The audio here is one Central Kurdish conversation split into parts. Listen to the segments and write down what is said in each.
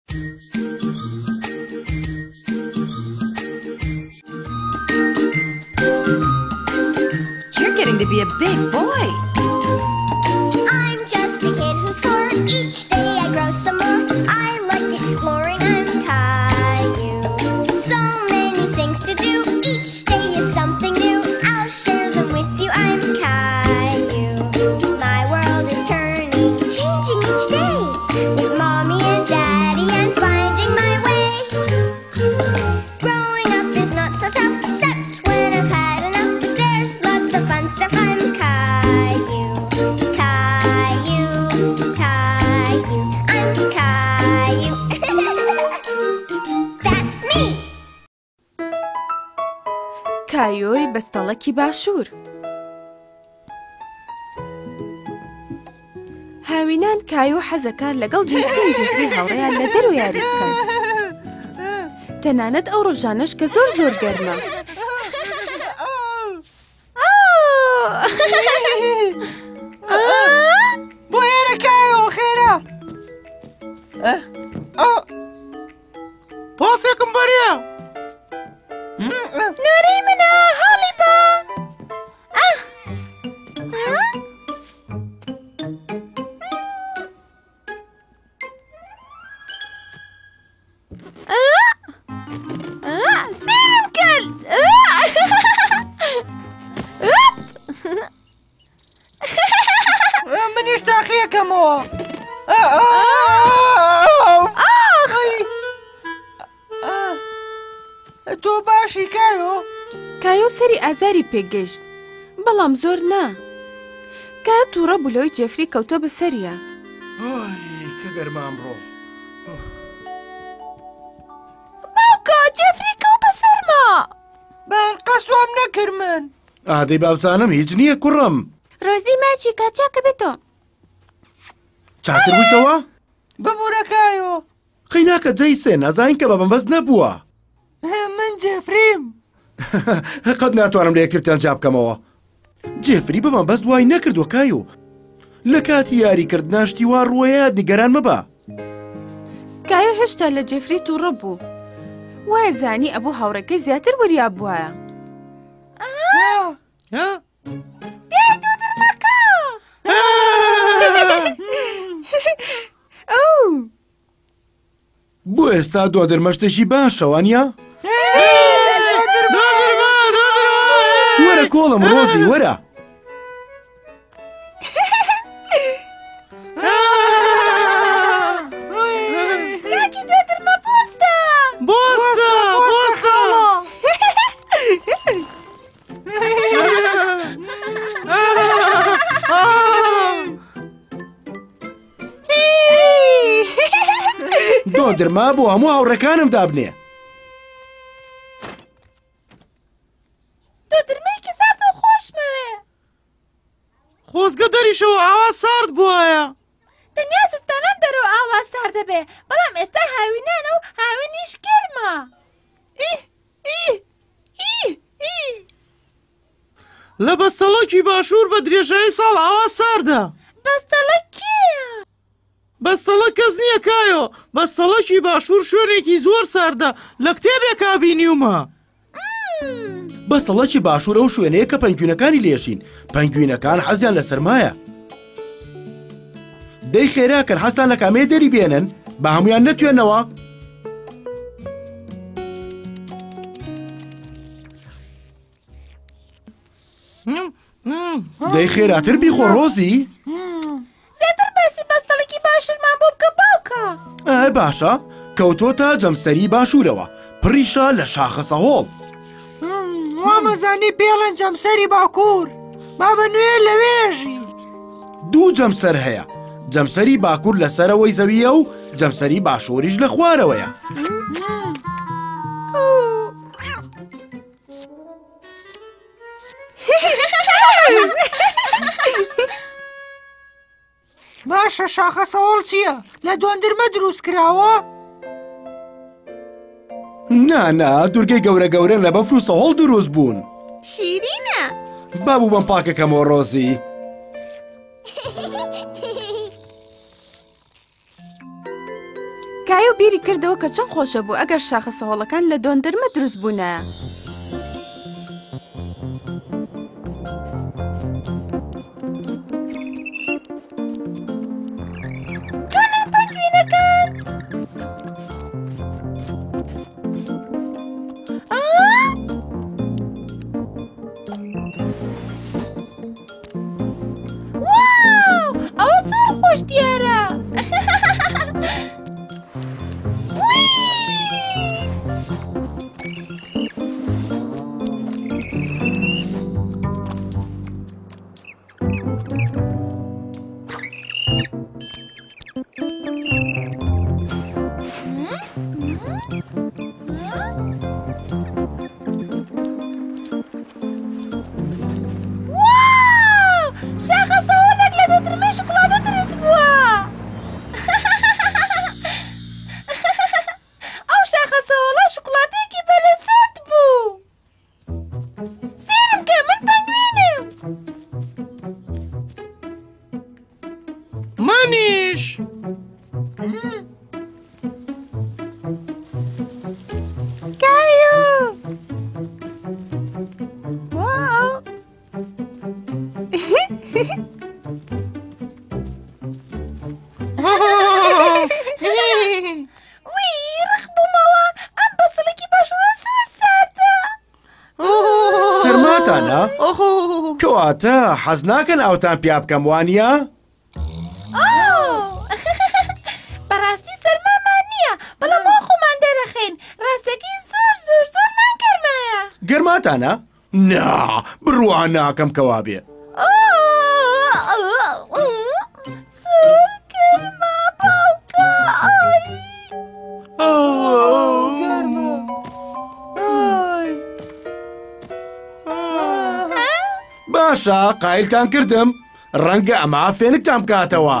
You're getting to be a big boy. I'm just a kid who's 4. Each day I grow some more. I like exploring. I'm Caillou. So many things to do. Each day is something new. I'll share them with you. I'm Caillou. My world is turning, changing each day. With Mommy and Daddy, I'm finding my way. Growing up is not so tough, except when I've had enough. But there's lots of fun stuff. I'm Caillou, Caillou, Caillou. I'm Caillou. That's me. کایۆی بەستەڵەکی باشوور. هاوینان کایۆ حەزەکە لەگەڵ جێسین جێفری هاوڕێیان لە دەرەوە یاری بکەن. تەنانەت ئەو ڕۆژانەش کە زۆر زۆر گەرمە. بۆ ئێرە کایۆ خێرا. پاسێکم بەریە. نارەی منە هەڵی بە. سیرم کرد. منیش تاقیەکەمەوە. تۆ باشی کایۆ؟ کایۆ سەری ئازاری پێگەیشت، بەڵام زۆر نا. کایۆ تووڕە بوو لەوەی جێفری کەوتۆ بەسەریە. کە گەرمە ئەمڕۆ. باوکە جێفری کەوت بەسەرما. قەسوام نەکرد من. ئادەی باوزانم هیچ نییە کوڕم. ڕۆزی ماچی کاچاکە بێتۆ. چاکر بوویتەوە؟ ببوورە کایۆ. قەیناکە جەیسێ نازانین کە بە بەمبەست نەبووە. من جێفریم. قەت ناتوانم لە یەکترتان جا بکەمەوە. جێفری بە بەمبەست وای نەکردووە کایۆ. لە کاتی یاریکردنا شتی وا ڕووەیە نیگەران مەبە. کایۆ هێشتا لە جێفری تووڕە بوو. وای زانی ئەبوو هاوڕێکەی زیاتر وەریاب بووایە. بیای دوو دڕمەکە. بۆ ئێستا دۆ دەرمەشتێکی باشە وانە؟ وەرە کۆڵم ڕۆزی وەرە. کاکی دۆ دڕمە پۆستە. بۆستە بۆستە. دۆ دەرما بۆ هەموو هاوڕێکانم دابنێ. دۆ دەرمەیەکی سارد و خۆشمەوێ. خۆزگە دەریشەوە ئاوا سارد بووایە. دنیا سستانان دەرەوە ئاوا سارد دەبێ، بەڵام ئێستا هاوینانە و هاوینیش گەرمە. لە بەستەڵەکی باشوور بە درێژایی ساڵ ئاوا ساردە. بەستەڵە کێیە؟ بەستەڵە کەس نییە کایۆ. بەستەڵەکی باشوور شوێنێکی زۆر ساردە لە کتێبێکا بینیومە. بەستەڵەکی باشوور ئەو شوێنەیە کە پەنگوینەکانی لێشین. پەنگوینەکان حەزیان لە سەرمایە. دەی خێراکەن حەستان لە کامەیە دەری بێنن بە هەمویان نەتوێنەوە. دەی خێراتر بیخۆ ڕۆزی. زیاتر باسی بەستەڵێکی باشوورمان بۆ بکە باوکە. باشە کەوتۆتە جەمسەری باشوورەوە پڕیشە لە شاخە سەهۆڵ. وامەزانی پێڵەن جەمسەری باکوور. با بە نوێ لەوێژی. دوو جەمسەر هەیە. جەمسەری باکوور لەسەرەوەی زەویە و جەمسەری باشووریش لە خوارەوەیە. باشە شاخە سەوڵ چییە؟ لە دۆندرمە دروست کراوە؟ نا دوورگەی گەورە گەورەن لە بەفر و سەهۆڵ دروست بوون. شیرینە. بابوو بەم پاکەکەمەوە ڕۆزی. کایۆ بیری کردەوە کە چەند خۆشە بوو ئەگەر شاخە سەهۆڵەکان لە دۆندەرمە دروست بوونە. جوانە پەنگوینەکان! واو! ئەوە زۆر خۆش دیارە! شاخە سەهۆڵێک لە دەترمەی شکڵاتە دروست بووە! ئەو شاخە سەهۆڵە شکڵاتەیەکی بەلەسەت بوو! سێرم کە من پەنگوینم! منیش! کایۆ! واو! وی ڕخ بوومەوە ئەم بەسڵێکی باشوورە سوور ساردە! سەرماتانە؟ کەواتە حەز ناکەن ئەوتان پیا بکەم وانە؟ بەڕاستی سەرمامان نییە بەڵام ئەو خۆمان دەرەخین ڕاستەکەی زۆر مانگەرمایە! گەرماتانە؟ نا بڕوان ناکەم کەوا بێ. زۆر گەرمە باوکە! باشە قایلتان کردم ڕەنگە ئەمە فێنکتان بکاتەوە.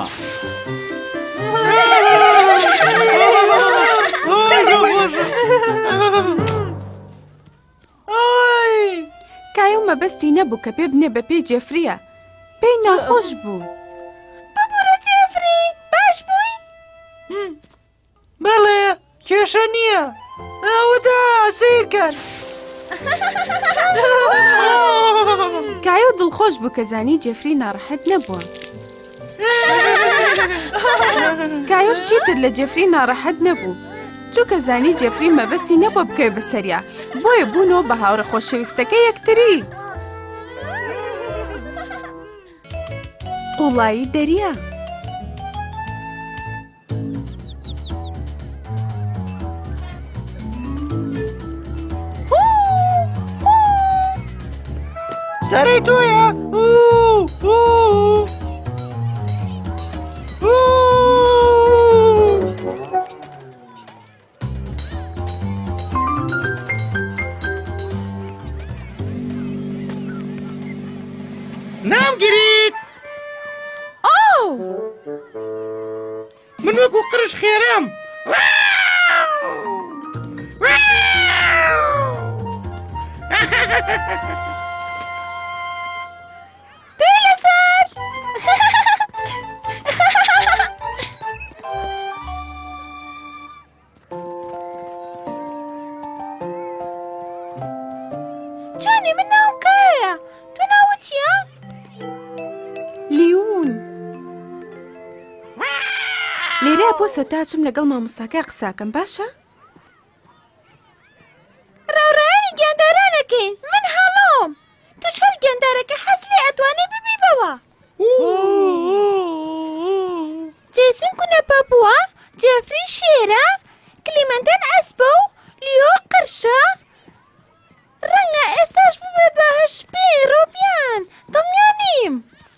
کایۆ مەبەستی نەبوو کە پێ بنێ بە پێی جێفریە. پێی ناخۆش بوو. ببوورە جێفری باش بووی؟ بەڵێ کێشە نییە ئەوەدا سیرکەن. کایۆ دڵخۆش بوو کە زانی جێفری ناڕەحەت نەبووە. کایۆش چیتر لە جێفری ناڕەحەت نەبوو چووکە زانی جێفری مەبەستی نەبووە بکەوێ بەسەریا بۆیە بوونەوە بە هاوڕە خۆشەویستەکە یەکتری. قوڵایی دەریا. سەرەی تۆیە؟ نامگیریت؟ من وەکو قرش خێرام. دوی لەسەر! جانی من ناوم کایە تۆ ناوت چییە؟ لیون. لێرە بۆ سەتاچم لەگەڵ مامۆستاکە قساکەم باشە؟ ڕاوڕایانی گیاندارانەکەین من هەڵۆم تو چۆن گیاندارەکە حەز لێ ئەتوانێ ببیبەوە؟ جێسن کونەپە بووە جێفری شێرە کلیمەنتەن ئەسپە و لیۆ قرشە ڕەنگە ئێستاش ببێ بەهەش پێی ڕۆبیان دڵنیا نیم.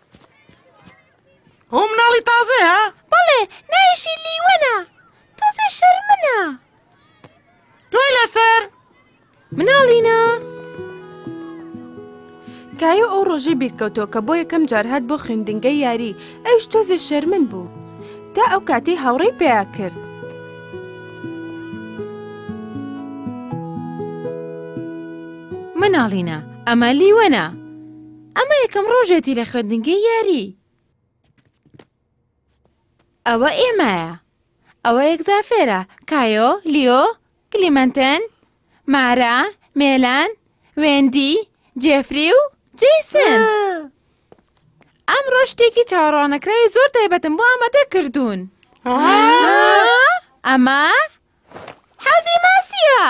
ئەو مناڵی تازەیە؟ بەڵێ ناویشی لیوەنە تۆزە شەرمنە. دوای لەسەر مناڵینە؟ کایۆ ئەو ڕۆژەی بیرکەوتەوە کە بۆ یەکەم جار هات بۆ خوێندنگەی یاری ئەوش تۆزێ شەرمن بوو تا ئەو کاتەی هاوڕێی پێیا کرد. مناڵینە ئەمە لیوەنە ئەمە یەکەم ڕۆژێتی لە خوێندنگەی یاری ئەوە ئێمەیە ئەوە یەکزافێرە. کایۆ، لیۆ، کلیمەنتن، مارا، مێلان، وێندی، جێفری و جەیسن. ئەمڕۆ شتێکی چاوەڕوانەکراوی زۆر تایبەتم بۆ ئامادە کردوون. ئەمە حەوزی ماسیە.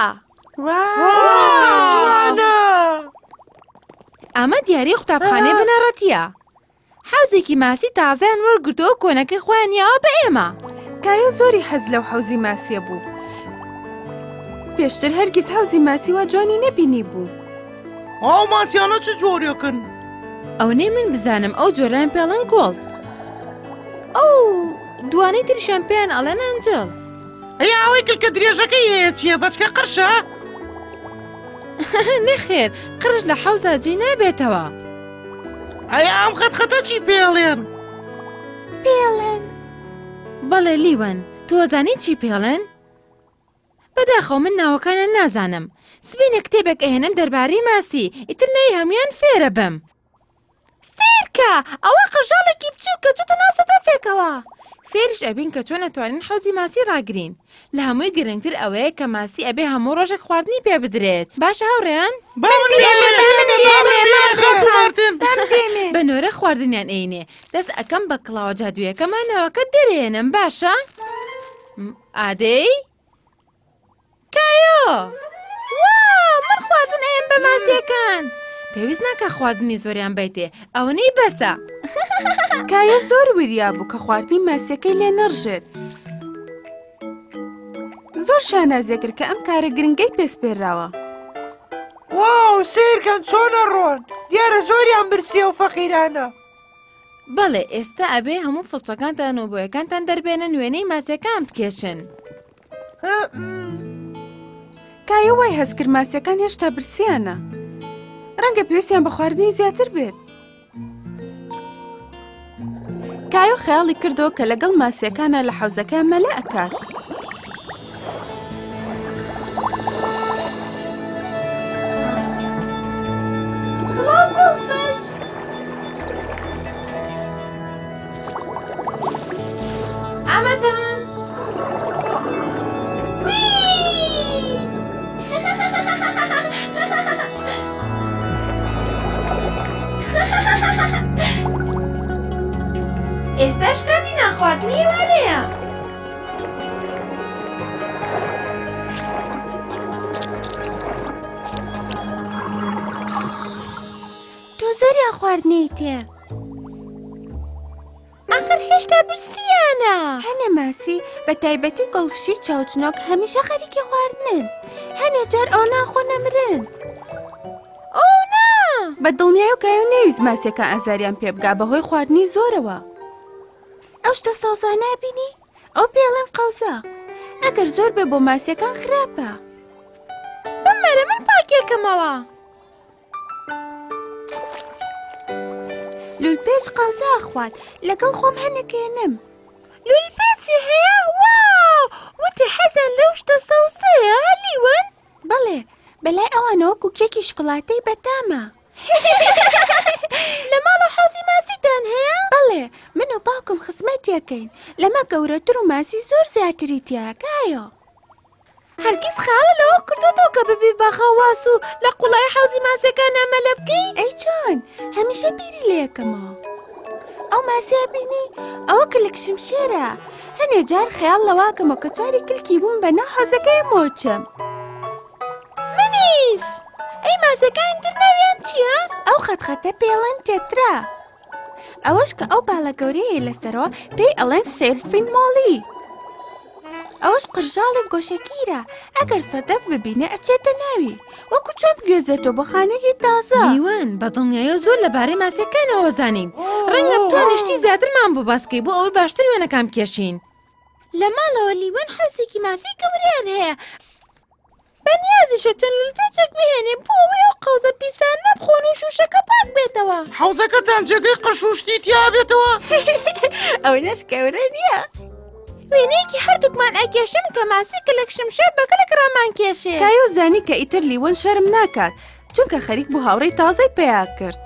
ئەمە دیاری قوتابخانەی بنەڕەتیە. حەوزێکی ماسی تازەیان وەرگرتەوە کۆنەکەی خۆیان یاوە بە ئێمە. کایۆ زۆری حەز لەو حەوزی ماسیە بوو. پێشتر هەرگیز حەوزی ماسی وا جوانی نەبینی بوو. ئەو ماسیانە چ جۆریەکەن؟ ئەو نەی من بزانم ئەو جۆران پێڵەن گۆڵد. ئەو دوانەی تریشان پێیان ئەڵێن ئەنجڵ. ئەی ئەوەی کلکە درێژەکەی هەیە چییە؟ بەچکە قرشە؟ نەخێر، قرش لە حەوزە جێ نابێتەوە. ئەی ئەم خەتخەتە چی پێڵێن؟ پێڵێن. بەڵێ لیوەن، تۆزانی چی پێڵێن؟ بەداخەو من ناوەکانیان نازانم. سبینە کتێبێک ئەهێنم دەربارەی ماسی، ئیتر نەی هەمویان فێرە بم. سیرکە، ئەوە قژاڵێکی بچووکە چۆتە ناو سەتەفێکەوە. فێریش ئەبین کە چۆن ئەتوانین حەوزی ماسی ڕاگرین. لە هەمووی گرنگتر ئەوەیە کە ماسی ئەبێ هەموو ڕۆژێک خواردنی پێ بدرێت. باشە هاوڕێیان؟ بەنۆرە خواردنیان ئەینێ. دەست ئەەکەم بە کڵاوە جادوویەکەمانەوەکە دەرێنم باشە؟ ئادەی؟ کایۆ! من خواردن ئەم بە ماسیەکان. پێویست ناکە خواردنی زۆریان بیتێ، ئەوەنەی بەسە. کایە زۆر وریا بوو کە خواردنی ماسیەکەی لێ نەڕژێت. زۆر شانازیە کرد کە ئەم کارە گرنگەی پێسپێراوە. واو، سیرکەن چۆنە ڕۆن، دیارە زۆریان برسیە و فەقیرانە. بەڵێ، ئێستا ئەبێ هەموو فڵچەکانتان و بۆیەکانتان دەربێنە نوێنەی ماسیەکان بکێشن. کایە وای هەست کرد ماسیەکان هێشتا برسیانە. ڕەنگە پێویستیان بە خواردنی زیاتر بێت. کایۆ خەیاڵی کردەوە کە لەگەڵ ماسیەکانە لە حەوزەکە مەلە ئەکات. سڵاو گوڵفش! ئامادەن! ئێستاش کاتی ناخواردنی ئێوانەیە. تۆ زۆریان خواردنی تێ. ئاخر هێشتا برسیانە. هەنێ ماسی بە تایبەتی گڵفشی چاوچنۆک هەمیشە خەریکی خواردنن. هەنێ جار ئەو ناخۆ نەمرن. ئەو نا! بە دڵنیای و کایۆ نەویست ماسیەکان ئازاریان پێ بگا بەهۆی خواردنی زۆرەوە. ئەو شتە سەوزانە بینی؟ ئەو پێڵێن قەوزە. ئەگەر زۆر بێ بۆ ماسیەکان خراپە. بمەرە من پاکێکەمەوە. لولپێچ قەوزە خوارد، لەگەڵ خۆم هەنێکێنم. لولپێچی هەیە؟ واو! وتی حەزان لەو شتە سەوزەیە لیوەن؟ بەڵێ، بەلای ئەوانەوە کوکێکی شکڵاتەی بەتامە. لە ماڵە حەوزی ماسیتان هەیە؟ بەڵێ، من و باوکم خزمەتیەکەین. لەمە گەورەتر و ماسی زۆر زیاتری تایە کایۆ. هەرگیز خاڵە لەوە کردوتەوە کە ببی بەخەواس و لە قوڵای حەوزی ماسیەکان ئەمەلە بکەین؟ ئەی چۆن؟ هەمیشە بیری لێکەمەوە. ئەو ماسیە بینی؟ ئەوە کلکشم شێرە. هەنێ جار خەیاڵ لەواکەمە کە چواری کلکی بووم بە ناو حەوزەکەی مۆچم. منیش! ئەی ماسیەکانی تر ناویان چییە؟ ئەو خەتخەتە پێڵێن تێترا. ئەوەش کە ئەو باڵە گەورەیە لەسەرەوە پێی ئەڵێن سێلفین مۆڵی. ئەوەش قژاڵی گۆشەگیرە. ئەگەر سەدەف ببینێ ئەچێتە ناوی، وەکو چۆن بگوێزێتەوە بە خانەیەکی تازە. لیوەن، بە دڵنیاییەوە زۆر لەبارەی ماسیەکانەوە زانین. ڕەنگە بتوانین شتی زیاترمان بۆ باسکەی بۆ ئەوەی باشتر وێنەکان بکێشین. لە ماڵەوە لیوەن حەوزێکی ماسی گەوریان هەیە. بەنیازیشە چەند لولپێچێک بهێنێ بۆ ئەوەی ئەو قەوزە پیسان نەبخۆن و شوشەکە پاک بێتەوە. حەوزەکەتان جێگەی قرش و شتی تیا بێتەوە؟ ئەو نەش گەورە نییە. وێنەیەکی هەردووکمان ئەکێشم کە ماسی کلکشم شێر بە کلک ڕامان کێشێ. کایۆ زانی کە ئیتر لیوەن شەرم ناکات، چونکە خەریک بوو هاوڕێی تازەی پێیا کرد.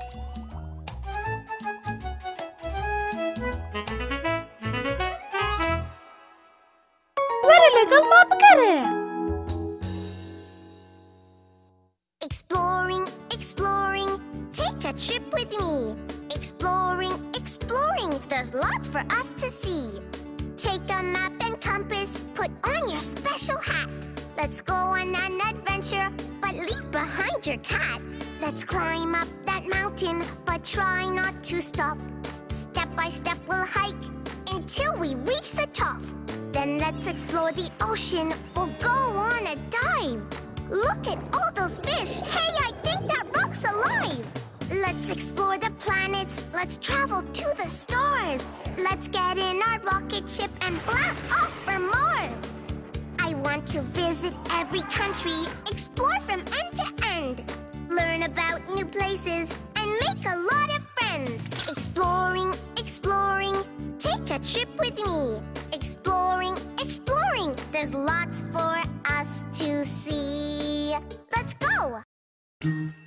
There's lots for us to see. Take a map and compass, put on your special hat. Let's go on an adventure, but leave behind your cat. Let's climb up that mountain, but try not to stop. Step by step we'll hike until we reach the top. Then let's explore the ocean, we'll go on a dive. Look at all those fish, hey, I think that rock's alive. Let's explore the planets, let's travel to the stars. Let's get in our rocket ship and blast off for Mars. I want to visit every country, explore from end to end. Learn about new places and make a lot of friends. Exploring, exploring, take a trip with me. Exploring, exploring, there's lots for us to see. Let's go!